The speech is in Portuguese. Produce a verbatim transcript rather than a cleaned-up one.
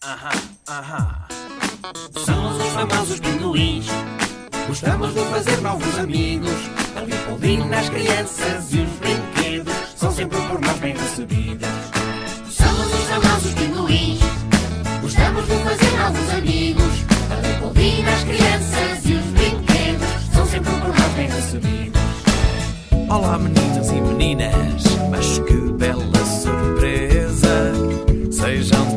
Aham, aham. Somos os famosos pinguins. Gostamos de fazer novos amigos. A Leopoldina, as crianças e os brinquedos são sempre por nós bem recebidos. Somos os famosos pinguins. Gostamos de fazer novos amigos. A Leopoldina, as crianças e os brinquedos são sempre por nós bem recebidos. Olá meninos e meninas, mas que bela surpresa. Sejam